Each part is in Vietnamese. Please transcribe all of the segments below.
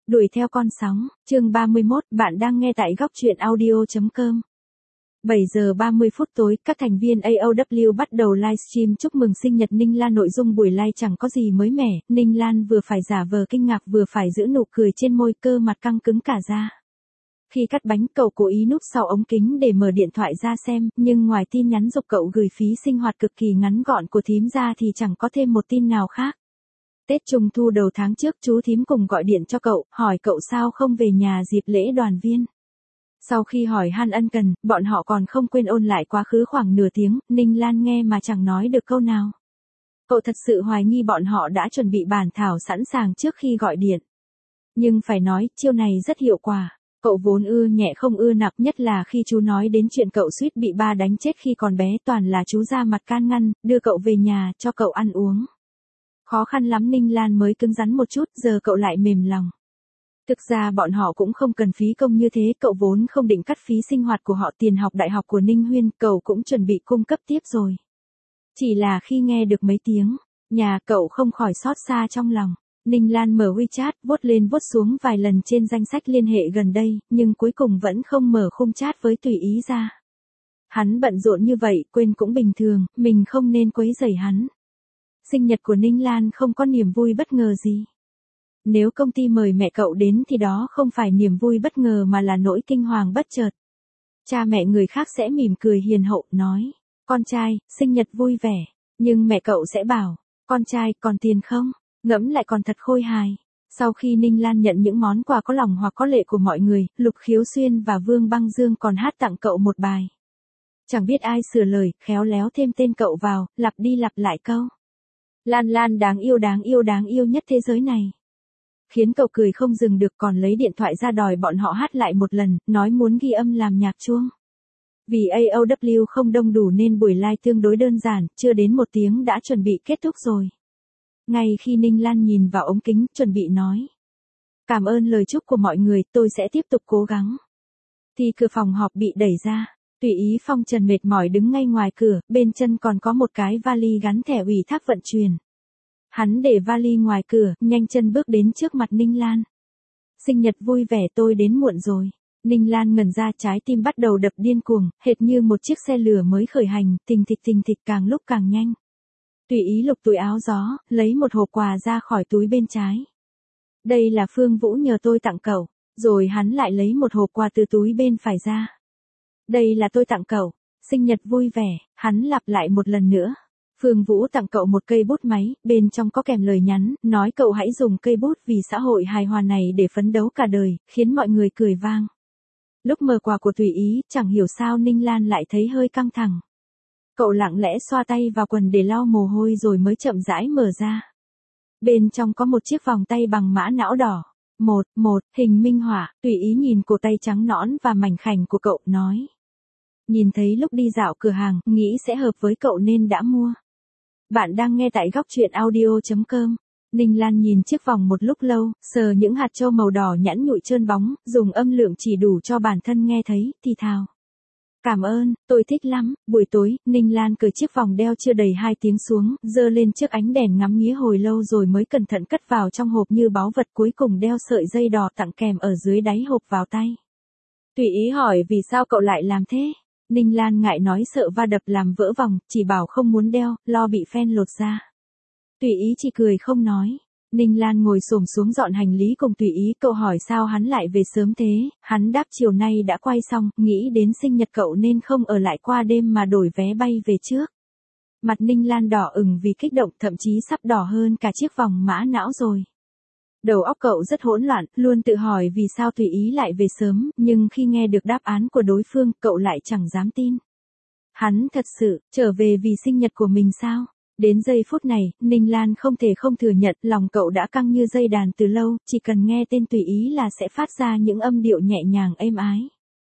Đuổi theo con sóng, chương 31, bạn đang nghe tại góc truyện audio.com. 7 giờ 30 phút tối, các thành viên AOW bắt đầu livestream chúc mừng sinh nhật Ninh Lan. Nội dung buổi live chẳng có gì mới mẻ, Ninh Lan vừa phải giả vờ kinh ngạc vừa phải giữ nụ cười trên môi, cơ mặt căng cứng cả ra. Khi cắt bánh, cậu cố ý núp sau ống kính để mở điện thoại ra xem, nhưng ngoài tin nhắn giục cậu gửi phí sinh hoạt cực kỳ ngắn gọn của thím ra thì chẳng có thêm một tin nào khác. Tết Trung thu đầu tháng trước, chú thím cùng gọi điện cho cậu, hỏi cậu sao không về nhà dịp lễ đoàn viên. Sau khi hỏi han ân cần, bọn họ còn không quên ôn lại quá khứ khoảng nửa tiếng, Ninh Lan nghe mà chẳng nói được câu nào. Cậu thật sự hoài nghi bọn họ đã chuẩn bị bản thảo sẵn sàng trước khi gọi điện. Nhưng phải nói, chiêu này rất hiệu quả. Cậu vốn ưa nhẹ không ưa nặng, nhất là khi chú nói đến chuyện cậu suýt bị ba đánh chết khi còn bé, toàn là chú ra mặt can ngăn, đưa cậu về nhà, cho cậu ăn uống. Khó khăn lắm Ninh Lan mới cứng rắn một chút, giờ cậu lại mềm lòng. Thực ra bọn họ cũng không cần phí công như thế, cậu vốn không định cắt phí sinh hoạt của họ, tiền học đại học của Ninh Huyên, cậu cũng chuẩn bị cung cấp tiếp rồi. Chỉ là khi nghe được mấy tiếng, nhà cậu không khỏi xót xa trong lòng. Ninh Lan mở WeChat, vuốt lên vuốt xuống vài lần trên danh sách liên hệ gần đây, nhưng cuối cùng vẫn không mở khung chat với Tùy Ý ra. Hắn bận rộn như vậy, quên cũng bình thường, mình không nên quấy rầy hắn. Sinh nhật của Ninh Lan không có niềm vui bất ngờ gì. Nếu công ty mời mẹ cậu đến thì đó không phải niềm vui bất ngờ mà là nỗi kinh hoàng bất chợt. Cha mẹ người khác sẽ mỉm cười hiền hậu, nói, con trai, sinh nhật vui vẻ. Nhưng mẹ cậu sẽ bảo, con trai, còn tiền không? Ngẫm lại còn thật khôi hài. Sau khi Ninh Lan nhận những món quà có lòng hoặc có lệ của mọi người, Lục Khiếu Xuyên và Vương Băng Dương còn hát tặng cậu một bài. Chẳng biết ai sửa lời, khéo léo thêm tên cậu vào, lặp đi lặp lại câu. Lan Lan đáng yêu nhất thế giới này. Khiến cậu cười không dừng được, còn lấy điện thoại ra đòi bọn họ hát lại một lần, nói muốn ghi âm làm nhạc chuông. Vì AOW không đông đủ nên buổi live tương đối đơn giản, chưa đến 1 tiếng đã chuẩn bị kết thúc rồi. Ngay khi Ninh Lan nhìn vào ống kính, chuẩn bị nói. Cảm ơn lời chúc của mọi người, tôi sẽ tiếp tục cố gắng. Thì cửa phòng họp bị đẩy ra. Tùy Ý phong trần mệt mỏi đứng ngay ngoài cửa, bên chân còn có một cái vali gắn thẻ ủy thác vận chuyển. Hắn để vali ngoài cửa, nhanh chân bước đến trước mặt Ninh Lan. Sinh nhật vui vẻ, tôi đến muộn rồi. Ninh Lan ngẩn ra, trái tim bắt đầu đập điên cuồng, hệt như một chiếc xe lửa mới khởi hành, thình thịch càng lúc càng nhanh. Tùy Ý lục túi áo gió, lấy một hộp quà ra khỏi túi bên trái. Đây là Phương Vũ nhờ tôi tặng cậu. Rồi hắn lại lấy một hộp quà từ túi bên phải ra. Đây là tôi tặng cậu. Sinh nhật vui vẻ, hắn lặp lại một lần nữa. Phương Vũ tặng cậu một cây bút máy, bên trong có kèm lời nhắn, nói cậu hãy dùng cây bút vì xã hội hài hòa này để phấn đấu cả đời, khiến mọi người cười vang. Lúc mở quà của Tùy Ý, chẳng hiểu sao Ninh Lan lại thấy hơi căng thẳng. Cậu lặng lẽ xoa tay vào quần để lau mồ hôi rồi mới chậm rãi mở ra. Bên trong có một chiếc vòng tay bằng mã não đỏ. Một hình minh họa. Tùy Ý nhìn cổ tay trắng nõn và mảnh khảnh của cậu, nói. Nhìn thấy lúc đi dạo cửa hàng, nghĩ sẽ hợp với cậu nên đã mua. Bạn đang nghe tại góc truyện audio.com. Ninh Lan nhìn chiếc vòng một lúc lâu, sờ những hạt châu màu đỏ nhẵn nhụi trơn bóng, dùng âm lượng chỉ đủ cho bản thân nghe thấy, thì thào. Cảm ơn, tôi thích lắm. Buổi tối, Ninh Lan cởi chiếc vòng đeo chưa đầy 2 tiếng xuống, giơ lên trước ánh đèn ngắm nghía hồi lâu rồi mới cẩn thận cất vào trong hộp như báu vật, cuối cùng đeo sợi dây đỏ tặng kèm ở dưới đáy hộp vào tay. Tùy Ý hỏi vì sao cậu lại làm thế. Ninh Lan ngại nói sợ va đập làm vỡ vòng, chỉ bảo không muốn đeo, lo bị fan lột ra. Tùy Ý chỉ cười không nói. Ninh Lan ngồi xổm xuống dọn hành lý cùng Tùy Ý, cậu hỏi sao hắn lại về sớm thế, hắn đáp chiều nay đã quay xong, nghĩ đến sinh nhật cậu nên không ở lại qua đêm mà đổi vé bay về trước. Mặt Ninh Lan đỏ ửng vì kích động, thậm chí sắp đỏ hơn cả chiếc vòng mã não rồi. Đầu óc cậu rất hỗn loạn, luôn tự hỏi vì sao Tùy Ý lại về sớm, nhưng khi nghe được đáp án của đối phương, cậu lại chẳng dám tin. Hắn thật sự trở về vì sinh nhật của mình sao? Đến giây phút này, Ninh Lan không thể không thừa nhận, lòng cậu đã căng như dây đàn từ lâu, chỉ cần nghe tên Tùy Ý là sẽ phát ra những âm điệu nhẹ nhàng êm ái.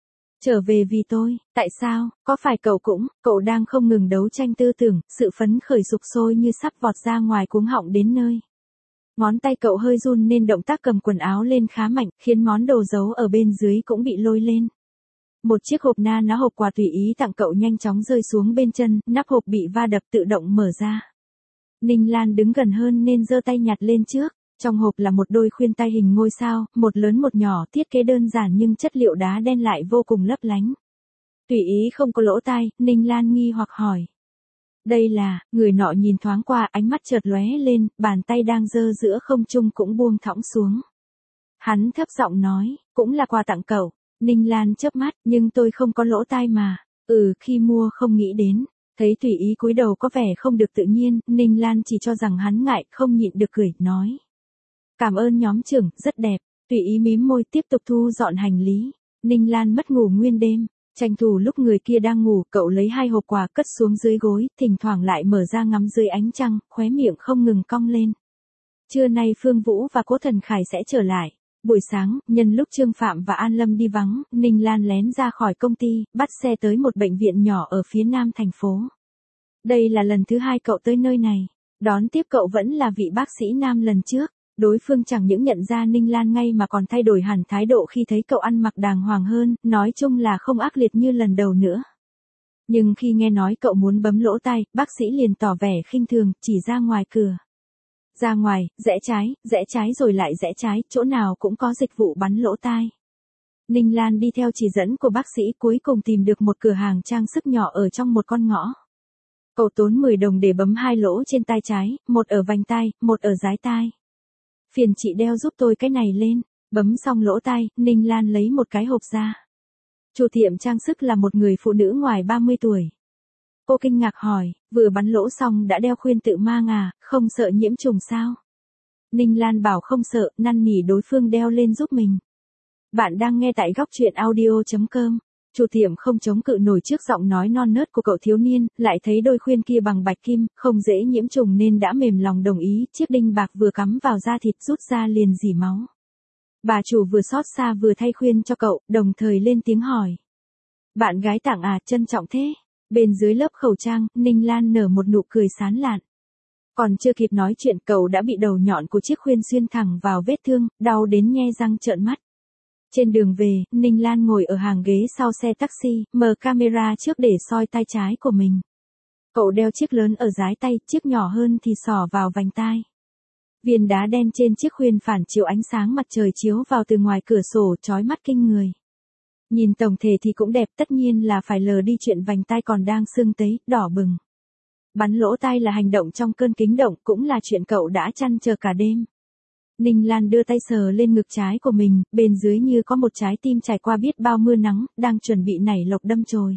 Trở về vì tôi, tại sao, có phải cậu đang không ngừng đấu tranh tư tưởng, sự phấn khởi sục sôi như sắp vọt ra ngoài cuống họng đến nơi. Ngón tay cậu hơi run nên động tác cầm quần áo lên khá mạnh, khiến món đồ giấu ở bên dưới cũng bị lôi lên. Một chiếc hộp ná hộp quà Tùy Ý tặng cậu nhanh chóng rơi xuống bên chân, nắp hộp bị va đập tự động mở ra. Ninh Lan đứng gần hơn nên giơ tay nhặt lên trước. Trong hộp là một đôi khuyên tai hình ngôi sao, một lớn một nhỏ, thiết kế đơn giản nhưng chất liệu đá đen lại vô cùng lấp lánh. Tùy ý không có lỗ tai, Ninh Lan nghi hoặc hỏi. Đây là, người nọ nhìn thoáng qua, ánh mắt chợt lóe lên, bàn tay đang giơ giữa không trung cũng buông thõng xuống. Hắn thấp giọng nói, cũng là quà tặng cậu. Ninh Lan chớp mắt, nhưng tôi không có lỗ tai mà. Khi mua không nghĩ đến. Thấy Tùy Ý cúi đầu có vẻ không được tự nhiên, Ninh Lan chỉ cho rằng hắn ngại, không nhịn được cười, nói. Cảm ơn nhóm trưởng, rất đẹp. Tùy Ý mím môi tiếp tục thu dọn hành lý. Ninh Lan mất ngủ nguyên đêm. Tranh thủ lúc người kia đang ngủ, cậu lấy 2 hộp quà cất xuống dưới gối, thỉnh thoảng lại mở ra ngắm dưới ánh trăng, khóe miệng không ngừng cong lên. Trưa nay Phương Vũ và Cố Thần Khải sẽ trở lại. Buổi sáng, nhân lúc Trương Phạm và An Lâm đi vắng, Ninh Lan lén ra khỏi công ty, bắt xe tới một bệnh viện nhỏ ở phía nam thành phố. Đây là lần thứ 2 cậu tới nơi này. Đón tiếp cậu vẫn là vị bác sĩ nam lần trước. Đối phương chẳng những nhận ra Ninh Lan ngay mà còn thay đổi hẳn thái độ khi thấy cậu ăn mặc đàng hoàng hơn, nói chung là không ác liệt như lần đầu nữa. Nhưng khi nghe nói cậu muốn bấm lỗ tai, bác sĩ liền tỏ vẻ khinh thường, chỉ ra ngoài cửa. Ra ngoài, rẽ trái rồi lại rẽ trái, chỗ nào cũng có dịch vụ bắn lỗ tai. Ninh Lan đi theo chỉ dẫn của bác sĩ cuối cùng tìm được một cửa hàng trang sức nhỏ ở trong một con ngõ. Cậu tốn 10 đồng để bấm 2 lỗ trên tai trái, một ở vành tai, một ở dái tai. Phiền chị đeo giúp tôi cái này lên. Bấm xong lỗ tai, Ninh Lan lấy một cái hộp ra. Chủ tiệm trang sức là một người phụ nữ ngoài 30 tuổi. Cô kinh ngạc hỏi, vừa bắn lỗ xong đã đeo khuyên tự mang à, không sợ nhiễm trùng sao? Ninh Lan bảo không sợ, năn nỉ đối phương đeo lên giúp mình. Bạn đang nghe tại góc truyện audio.com. Chủ tiệm không chống cự nổi trước giọng nói non nớt của cậu thiếu niên, lại thấy đôi khuyên kia bằng bạch kim, không dễ nhiễm trùng nên đã mềm lòng đồng ý, chiếc đinh bạc vừa cắm vào da thịt rút ra liền rỉ máu. Bà chủ vừa xót xa vừa thay khuyên cho cậu, đồng thời lên tiếng hỏi. Bạn gái tặng à, trân trọng thế. Bên dưới lớp khẩu trang, Ninh Lan nở một nụ cười sán lạn. Còn chưa kịp nói chuyện cậu đã bị đầu nhọn của chiếc khuyên xuyên thẳng vào vết thương, đau đến nhe răng trợn mắt. Trên đường về, Ninh Lan ngồi ở hàng ghế sau xe taxi, mở camera trước để soi tay trái của mình. Cậu đeo chiếc lớn ở dái tay, chiếc nhỏ hơn thì xỏ vào vành tai. Viên đá đen trên chiếc khuyên phản chiếu ánh sáng mặt trời chiếu vào từ ngoài cửa sổ, chói mắt kinh người. Nhìn tổng thể thì cũng đẹp, tất nhiên là phải lờ đi chuyện vành tai còn đang sưng tấy, đỏ bừng. Bắn lỗ tai là hành động trong cơn kính động, cũng là chuyện cậu đã trăn trở cả đêm. Ninh Lan đưa tay sờ lên ngực trái của mình, bên dưới như có một trái tim trải qua biết bao mưa nắng, đang chuẩn bị nảy lộc đâm chồi.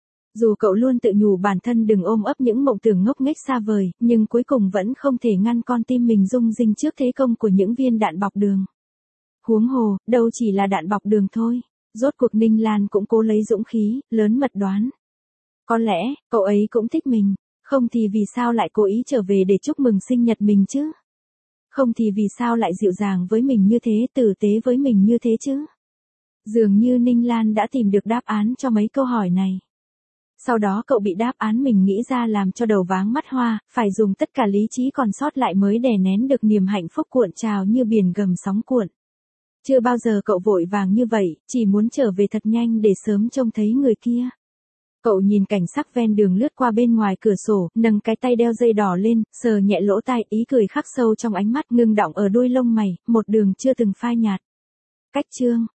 Dù cậu luôn tự nhủ bản thân đừng ôm ấp những mộng tưởng ngốc nghếch xa vời, nhưng cuối cùng vẫn không thể ngăn con tim mình rung rinh trước thế công của những viên đạn bọc đường. Huống hồ, đâu chỉ là đạn bọc đường thôi. Rốt cuộc Ninh Lan cũng cố lấy dũng khí, lớn mật đoán. Có lẽ, cậu ấy cũng thích mình, không thì vì sao lại cố ý trở về để chúc mừng sinh nhật mình chứ? Không thì vì sao lại dịu dàng với mình như thế, tử tế với mình như thế chứ? Dường như Ninh Lan đã tìm được đáp án cho mấy câu hỏi này. Sau đó cậu bị đáp án mình nghĩ ra làm cho đầu váng mắt hoa, phải dùng tất cả lý trí còn sót lại mới đè nén được niềm hạnh phúc cuộn trào như biển gầm sóng cuộn. Chưa bao giờ cậu vội vàng như vậy, chỉ muốn trở về thật nhanh để sớm trông thấy người kia. Cậu nhìn cảnh sắc ven đường lướt qua bên ngoài cửa sổ, nâng cái tay đeo dây đỏ lên, sờ nhẹ lỗ tai, ý cười khắc sâu trong ánh mắt, ngưng đọng ở đuôi lông mày, một đường chưa từng phai nhạt. Cách chương